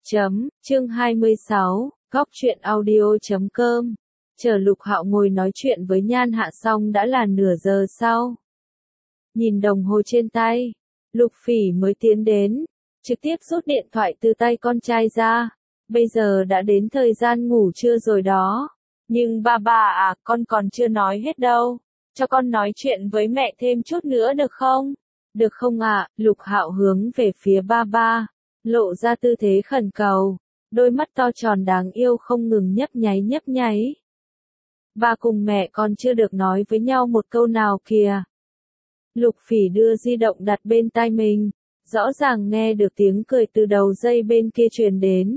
Chương 26, góc truyện audio.com. Chờ Lục Hạo ngồi nói chuyện với Nhan Hạ xong đã là nửa giờ sau. Nhìn đồng hồ trên tay, Lục Phỉ mới tiến đến, trực tiếp rút điện thoại từ tay con trai ra. Bây giờ đã đến thời gian ngủ trưa rồi đó. Nhưng ba à, con còn chưa nói hết đâu. Cho con nói chuyện với mẹ thêm chút nữa được không? Được không ạ? Lục Hạo hướng về phía ba, lộ ra tư thế khẩn cầu, đôi mắt to tròn đáng yêu không ngừng nhấp nháy. Ba cùng mẹ còn chưa được nói với nhau một câu nào kìa. Lục Phỉ đưa di động đặt bên tai mình, rõ ràng nghe được tiếng cười từ đầu dây bên kia truyền đến.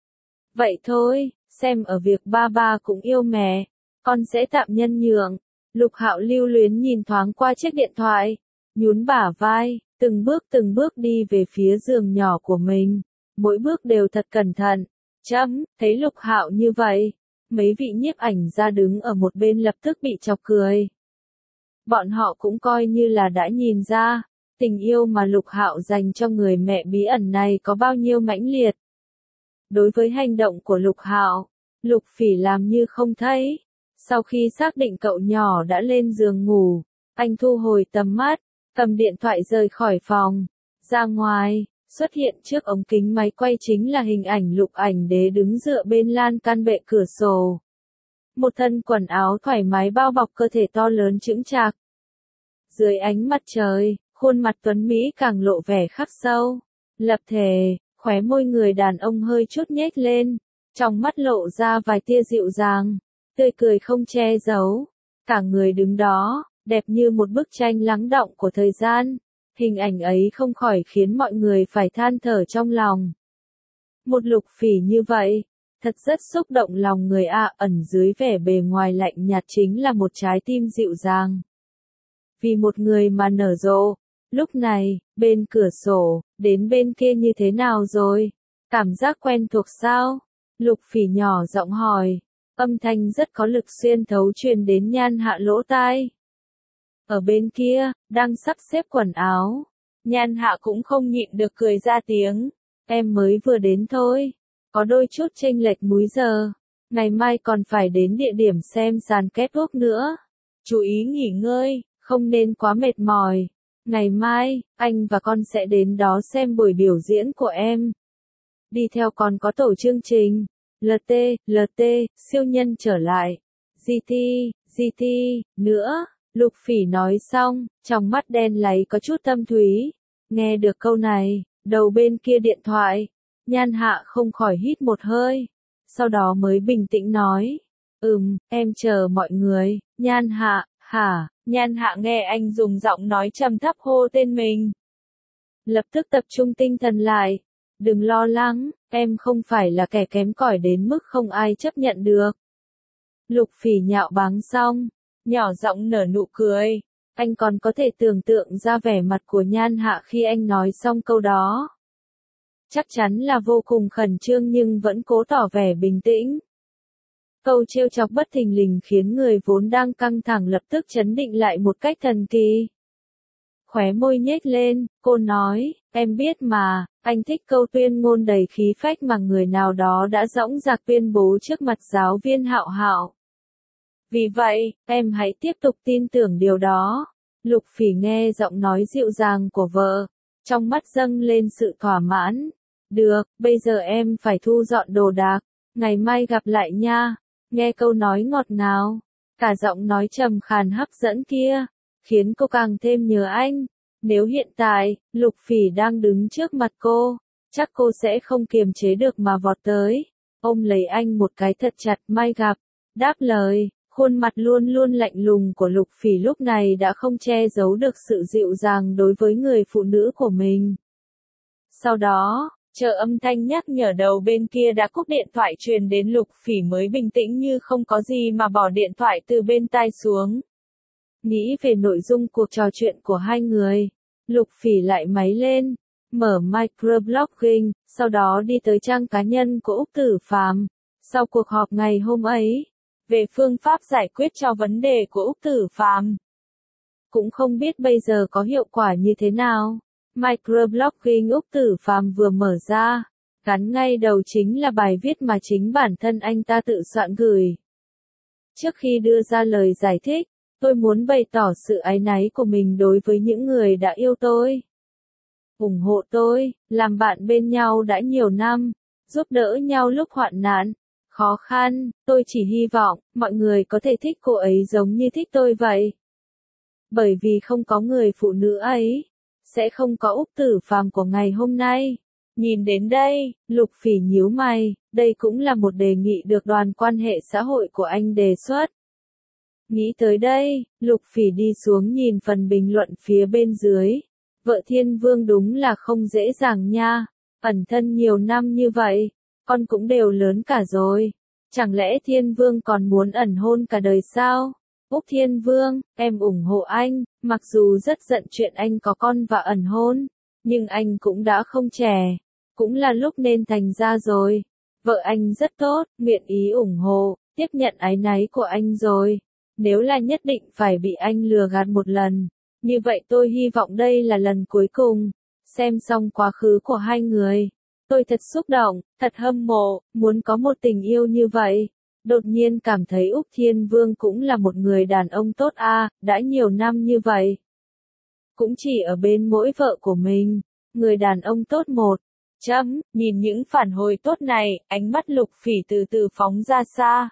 Vậy thôi, xem ở việc ba cũng yêu mẹ, con sẽ tạm nhân nhượng. Lục Hạo lưu luyến nhìn thoáng qua chiếc điện thoại, nhún bả vai, từng bước đi về phía giường nhỏ của mình, mỗi bước đều thật cẩn thận. Thấy Lục Hạo như vậy, mấy vị nhiếp ảnh gia đứng ở một bên lập tức bị chọc cười. Bọn họ cũng coi như là đã nhìn ra, tình yêu mà Lục Hạo dành cho người mẹ bí ẩn này có bao nhiêu mãnh liệt. Đối với hành động của Lục Hạo, Lục Phỉ làm như không thấy. Sau khi xác định cậu nhỏ đã lên giường ngủ, anh thu hồi tầm mắt, cầm điện thoại rời khỏi phòng. Ra ngoài, xuất hiện trước ống kính máy quay chính là hình ảnh Lục Ảnh Đế đứng dựa bên lan can bệ cửa sổ. Một thân quần áo thoải mái bao bọc cơ thể to lớn chững chạc. Dưới ánh mặt trời, khuôn mặt tuấn Mỹ càng lộ vẻ khắc sâu, lập thể, khóe môi người đàn ông hơi chút nhếch lên, trong mắt lộ ra vài tia dịu dàng, tươi cười không che giấu. Cả người đứng đó, đẹp như một bức tranh lắng đọng của thời gian. Hình ảnh ấy không khỏi khiến mọi người phải than thở trong lòng. Một Lục Phỉ như vậy, thật rất xúc động lòng người ạ. Ẩn dưới vẻ bề ngoài lạnh nhạt chính là một trái tim dịu dàng. Vì một người mà nở rộ. Lúc này, bên cửa sổ, đến bên kia như thế nào rồi? Cảm giác quen thuộc sao? Lục Phỉ nhỏ giọng hỏi. Âm thanh rất có lực xuyên thấu truyền đến Nhan Hạ lỗ tai. Ở bên kia, đang sắp xếp quần áo. Nhan Hạ cũng không nhịn được cười ra tiếng. Em mới vừa đến thôi. Có đôi chút chênh lệch múi giờ. Ngày mai còn phải đến địa điểm xem sàn catwalk nữa. Chú ý nghỉ ngơi, không nên quá mệt mỏi. Ngày mai, anh và con sẽ đến đó xem buổi biểu diễn của em. Đi theo còn có tổ chương trình. LT, siêu nhân trở lại. GT, nữa. Lục Phỉ nói xong, trong mắt đen láy có chút thâm thúy. Nghe được câu này, đầu bên kia điện thoại, Nhan Hạ không khỏi hít một hơi. Sau đó mới bình tĩnh nói. Em chờ mọi người. Nhan Hạ, hả? Nhan Hạ nghe anh dùng giọng nói trầm thấp hô tên mình. Lập tức tập trung tinh thần lại. Đừng lo lắng, em không phải là kẻ kém cỏi đến mức không ai chấp nhận được. Lục Phỉ nhạo báng xong, nhỏ giọng nở nụ cười. Anh còn có thể tưởng tượng ra vẻ mặt của Nhan Hạ khi anh nói xong câu đó. Chắc chắn là vô cùng khẩn trương nhưng vẫn cố tỏ vẻ bình tĩnh. Câu trêu chọc bất thình lình khiến người vốn đang căng thẳng lập tức trấn định lại một cách thần kỳ. Khóe môi nhếch lên, cô nói, em biết mà, anh thích câu tuyên ngôn đầy khí phách mà người nào đó đã dõng dạc tuyên bố trước mặt giáo viên Hạo. Vì vậy, em hãy tiếp tục tin tưởng điều đó. Lục Phỉ nghe giọng nói dịu dàng của vợ, trong mắt dâng lên sự thỏa mãn. Được, bây giờ em phải thu dọn đồ đạc, ngày mai gặp lại nha. Nghe câu nói ngọt ngào, cả giọng nói trầm khàn hấp dẫn kia, khiến cô càng thêm nhớ anh. Nếu hiện tại, Lục Phỉ đang đứng trước mặt cô, chắc cô sẽ không kiềm chế được mà vọt tới, ôm lấy anh một cái thật chặt. Mai gặp, đáp lời, khuôn mặt luôn luôn lạnh lùng của Lục Phỉ lúc này đã không che giấu được sự dịu dàng đối với người phụ nữ của mình. Sau đó, chờ âm thanh nhắc nhở đầu bên kia đã cúp điện thoại truyền đến, Lục Phỉ mới bình tĩnh như không có gì mà bỏ điện thoại từ bên tai xuống. Nghĩ về nội dung cuộc trò chuyện của hai người, Lục Phỉ lại máy lên, mở microblogging, sau đó đi tới trang cá nhân của Úc Tử Phàm. Sau cuộc họp ngày hôm ấy, về phương pháp giải quyết cho vấn đề của Úc Tử Phàm, cũng không biết bây giờ có hiệu quả như thế nào. Microblogging Úc Tử Phàm vừa mở ra, Gắn ngay đầu chính là bài viết mà chính bản thân anh ta tự soạn gửi. Trước khi đưa ra lời giải thích, tôi muốn bày tỏ sự áy náy của mình đối với những người đã yêu tôi, ủng hộ tôi, làm bạn bên nhau đã nhiều năm, giúp đỡ nhau lúc hoạn nạn, khó khăn. Tôi chỉ hy vọng mọi người có thể thích cô ấy giống như thích tôi vậy. Bởi vì không có người phụ nữ ấy, sẽ không có Úc Tử Phàm của ngày hôm nay. Nhìn đến đây, Lục Phỉ nhíu mày, đây cũng là một đề nghị được đoàn quan hệ xã hội của anh đề xuất. Nghĩ tới đây, Lục Phỉ đi xuống nhìn phần bình luận phía bên dưới. Vợ Thiên Vương đúng là không dễ dàng nha, ẩn thân nhiều năm như vậy, con cũng đều lớn cả rồi. Chẳng lẽ Thiên Vương còn muốn ẩn hôn cả đời sao? Úc Thiên Vương, em ủng hộ anh, mặc dù rất giận chuyện anh có con và ẩn hôn, nhưng anh cũng đã không trẻ, cũng là lúc nên thành ra rồi. Vợ anh rất tốt, nguyện ý ủng hộ, tiếp nhận áy náy của anh rồi. Nếu là nhất định phải bị anh lừa gạt một lần, như vậy tôi hy vọng đây là lần cuối cùng. Xem xong quá khứ của hai người, tôi thật xúc động, thật hâm mộ, muốn có một tình yêu như vậy. Đột nhiên cảm thấy Úc Thiên Vương cũng là một người đàn ông tốt đã nhiều năm như vậy. Cũng chỉ ở bên mỗi vợ của mình, người đàn ông tốt một. Nhìn những phản hồi tốt này, ánh mắt Lục Phỉ từ từ phóng ra xa.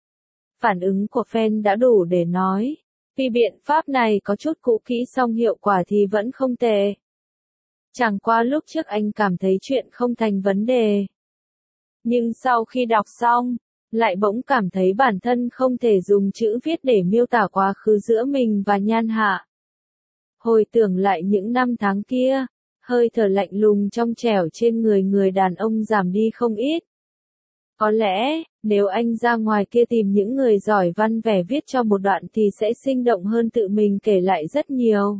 Phản ứng của fan đã đủ để nói, vì biện pháp này có chút cũ kỹ song hiệu quả thì vẫn không tệ. Chẳng qua lúc trước anh cảm thấy chuyện không thành vấn đề. Nhưng sau khi đọc xong, lại bỗng cảm thấy bản thân không thể dùng chữ viết để miêu tả quá khứ giữa mình và Nhan Hạ. Hồi tưởng lại những năm tháng kia, hơi thở lạnh lùng trong trẻo trên người đàn ông giảm đi không ít. Có lẽ, nếu anh ra ngoài kia tìm những người giỏi văn vẻ viết cho một đoạn thì sẽ sinh động hơn tự mình kể lại rất nhiều.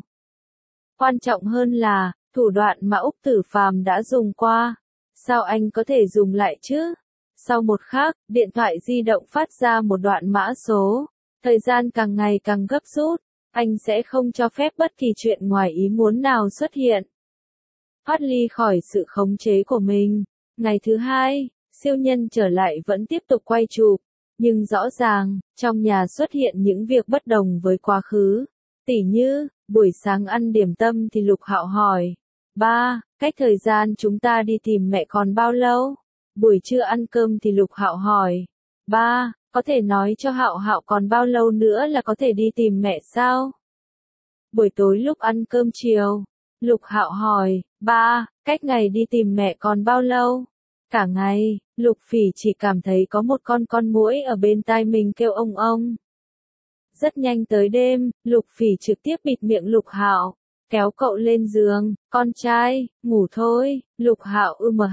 Quan trọng hơn là, thủ đoạn mà Úc Tử Phàm đã dùng qua, sao anh có thể dùng lại chứ? Sau một khắc, điện thoại di động phát ra một đoạn mã số. Thời gian càng ngày càng gấp rút, anh sẽ không cho phép bất kỳ chuyện ngoài ý muốn nào xuất hiện. Thoát ly khỏi sự khống chế của mình. Ngày thứ hai, siêu nhân trở lại vẫn tiếp tục quay chụp, nhưng rõ ràng, trong nhà xuất hiện những việc bất đồng với quá khứ. Tỉ như, buổi sáng ăn điểm tâm thì Lục Hạo hỏi, ba, cách thời gian chúng ta đi tìm mẹ còn bao lâu? Buổi trưa ăn cơm thì Lục Hạo hỏi, ba, có thể nói cho Hạo Hạo còn bao lâu nữa là có thể đi tìm mẹ sao? Buổi tối lúc ăn cơm chiều, Lục Hạo hỏi, ba, cách ngày đi tìm mẹ còn bao lâu? Cả ngày, Lục Phỉ chỉ cảm thấy có một con muỗi ở bên tai mình kêu ông ông. Rất nhanh tới đêm, Lục Phỉ trực tiếp bịt miệng Lục Hạo, kéo cậu lên giường, con trai, ngủ thôi. Lục Hạo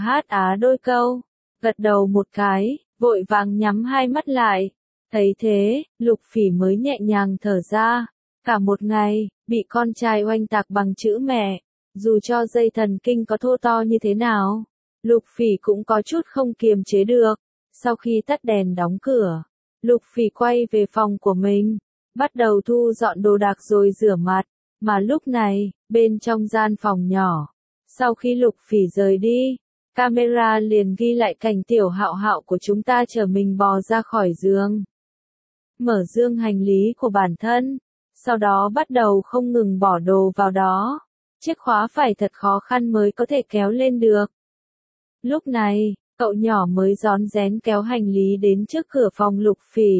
đôi câu, gật đầu một cái, vội vàng nhắm hai mắt lại. Thấy thế, Lục Phỉ mới nhẹ nhàng thở ra. Cả một ngày, bị con trai oanh tạc bằng chữ mẹ, dù cho dây thần kinh có thô to như thế nào, Lục Phỉ cũng có chút không kiềm chế được. Sau khi tắt đèn đóng cửa, Lục Phỉ quay về phòng của mình, bắt đầu thu dọn đồ đạc rồi rửa mặt, mà lúc này, bên trong gian phòng nhỏ, sau khi Lục Phỉ rời đi, camera liền ghi lại cảnh Tiểu Hạo Hạo của chúng ta chở mình bò ra khỏi giường, mở dương hành lý của bản thân, sau đó bắt đầu không ngừng bỏ đồ vào đó. Chiếc khóa phải thật khó khăn mới có thể kéo lên được. Lúc này, cậu nhỏ mới rón rén kéo hành lý đến trước cửa phòng Lục Phỉ.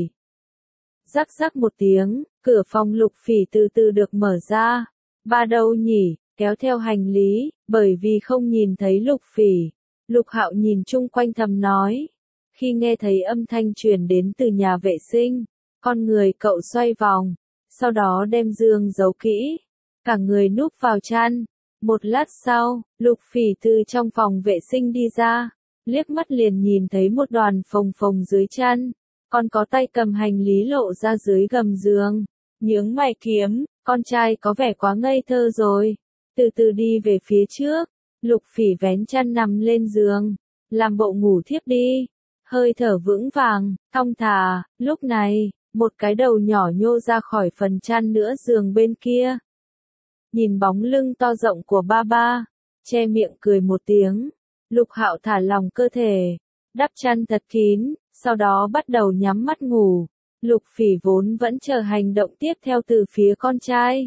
Rắc rắc một tiếng, cửa phòng Lục Phỉ từ từ được mở ra. Ba đâu nhỉ? Kéo theo hành lý, bởi vì không nhìn thấy Lục Phỉ. Lục Hạo nhìn chung quanh thầm nói. Khi nghe thấy âm thanh truyền đến từ nhà vệ sinh, con người cậu xoay vòng, sau đó đem dương giấu kỹ, cả người núp vào chăn. Một lát sau, Lục Phỉ từ trong phòng vệ sinh đi ra, liếc mắt liền nhìn thấy một đoàn phồng phồng dưới chăn, còn có tay cầm hành lý lộ ra dưới gầm giường. Nhướng mày kiếm, con trai có vẻ quá ngây thơ rồi. Từ từ đi về phía trước, Lục Phỉ vén chăn nằm lên giường, làm bộ ngủ thiếp đi, hơi thở vững vàng, thong thả. Lúc này, một cái đầu nhỏ nhô ra khỏi phần chăn nữa giường bên kia. Nhìn bóng lưng to rộng của ba ba, che miệng cười một tiếng, Lục Hạo thả lỏng cơ thể, đắp chăn thật kín, sau đó bắt đầu nhắm mắt ngủ. Lục Phỉ vốn vẫn chờ hành động tiếp theo từ phía con trai.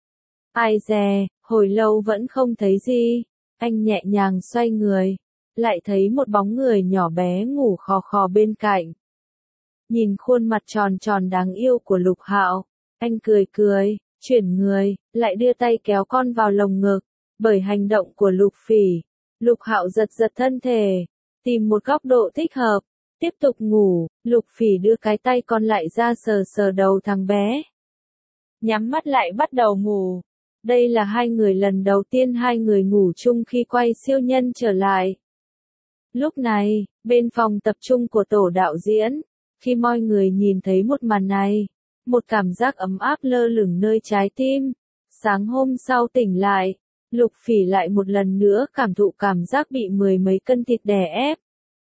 Ai dè, hồi lâu vẫn không thấy gì, anh nhẹ nhàng xoay người, lại thấy một bóng người nhỏ bé ngủ khò khò bên cạnh. Nhìn khuôn mặt tròn tròn đáng yêu của Lục Hạo, anh cười cười, chuyển người, lại đưa tay kéo con vào lồng ngực. Bởi hành động của Lục Phỉ, Lục Hạo giật giật thân thể, tìm một góc độ thích hợp, tiếp tục ngủ. Lục Phỉ đưa cái tay còn lại ra sờ sờ đầu thằng bé, nhắm mắt lại bắt đầu ngủ. Đây là hai người lần đầu tiên hai người ngủ chung khi quay siêu nhân trở lại. Lúc này, bên phòng tập trung của tổ đạo diễn, khi mọi người nhìn thấy một màn này, một cảm giác ấm áp lơ lửng nơi trái tim. Sáng hôm sau tỉnh lại, Lục Phỉ lại một lần nữa cảm thụ cảm giác bị mười mấy cân thịt đè ép.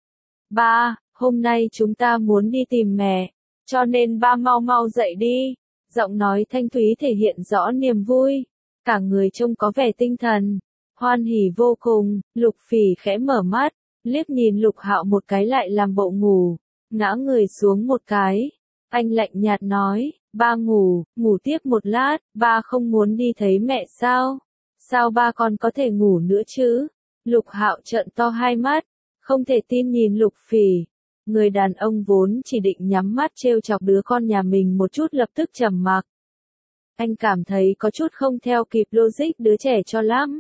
Ba, hôm nay chúng ta muốn đi tìm mẹ, cho nên ba mau mau dậy đi. Giọng nói thanh thúy thể hiện rõ niềm vui, cả người trông có vẻ tinh thần, hoan hỉ vô cùng. Lục Phỉ khẽ mở mắt, liếc nhìn Lục Hạo một cái lại làm bộ ngủ, ngã người xuống một cái. Anh lạnh nhạt nói, ba ngủ tiếp một lát, ba không muốn đi thấy mẹ sao? Sao ba còn có thể ngủ nữa chứ? Lục Hạo trợn to hai mắt, không thể tin nhìn Lục Phỉ. Người đàn ông vốn chỉ định nhắm mắt trêu chọc đứa con nhà mình một chút lập tức trầm mặc. Anh cảm thấy có chút không theo kịp logic đứa trẻ cho lắm.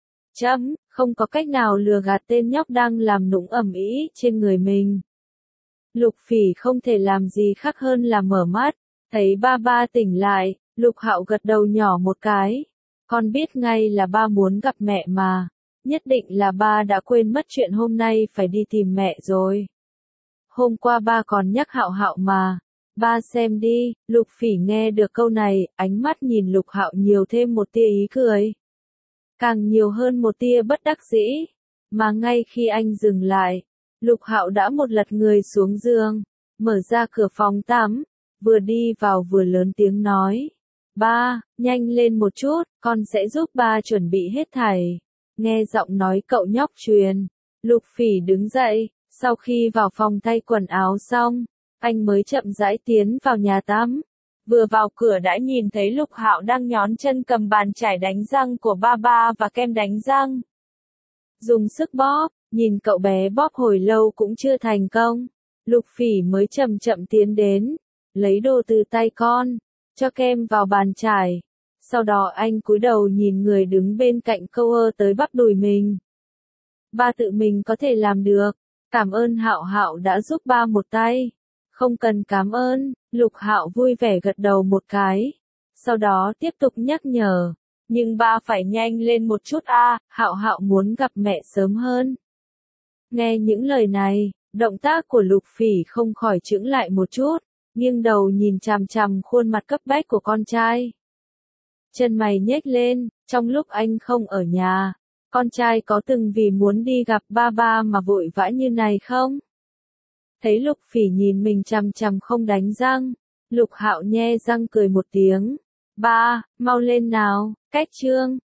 Không có cách nào lừa gạt tên nhóc đang làm nũng ầm ĩ trên người mình. Lục Phỉ không thể làm gì khác hơn là mở mắt, thấy ba tỉnh lại, Lục Hạo gật đầu nhỏ một cái. Con biết ngay là ba muốn gặp mẹ mà, nhất định là ba đã quên mất chuyện hôm nay phải đi tìm mẹ rồi. Hôm qua ba còn nhắc Hạo Hạo mà, ba xem đi. Lục Phỉ nghe được câu này, ánh mắt nhìn Lục Hạo nhiều thêm một tia ý cười, càng nhiều hơn một tia bất đắc dĩ. Mà ngay khi anh dừng lại, Lục Hạo đã một lật người xuống giường, mở ra cửa phòng tắm, vừa đi vào vừa lớn tiếng nói, ba, nhanh lên một chút, con sẽ giúp ba chuẩn bị hết thảy. Nghe giọng nói cậu nhóc truyền, Lục Phỉ đứng dậy, sau khi vào phòng thay quần áo xong, anh mới chậm rãi tiến vào nhà tắm. Vừa vào cửa đã nhìn thấy Lục Hạo đang nhón chân cầm bàn chải đánh răng của ba và kem đánh răng. Dùng sức bóp, nhìn cậu bé bóp hồi lâu cũng chưa thành công. Lục Phỉ mới chậm chậm tiến đến, lấy đồ từ tay con, cho kem vào bàn chải. Sau đó anh cúi đầu nhìn người đứng bên cạnh câu ơ tới bắp đùi mình. Ba tự mình có thể làm được, cảm ơn Hạo Hạo đã giúp ba một tay. Không cần cảm ơn, Lục Hạo vui vẻ gật đầu một cái. Sau đó tiếp tục nhắc nhở, nhưng ba phải nhanh lên một chút a, Hạo Hạo muốn gặp mẹ sớm hơn. Nghe những lời này, động tác của Lục Phỉ không khỏi chững lại một chút, nghiêng đầu nhìn chằm chằm khuôn mặt cấp bách của con trai. Chân mày nhếch lên, trong lúc anh không ở nhà, con trai có từng vì muốn đi gặp ba mà vội vã như này không? Thấy Lục Phỉ nhìn mình chằm chằm không đánh răng, Lục Hạo nhe răng cười một tiếng. Ba, mau lên nào, cách chương.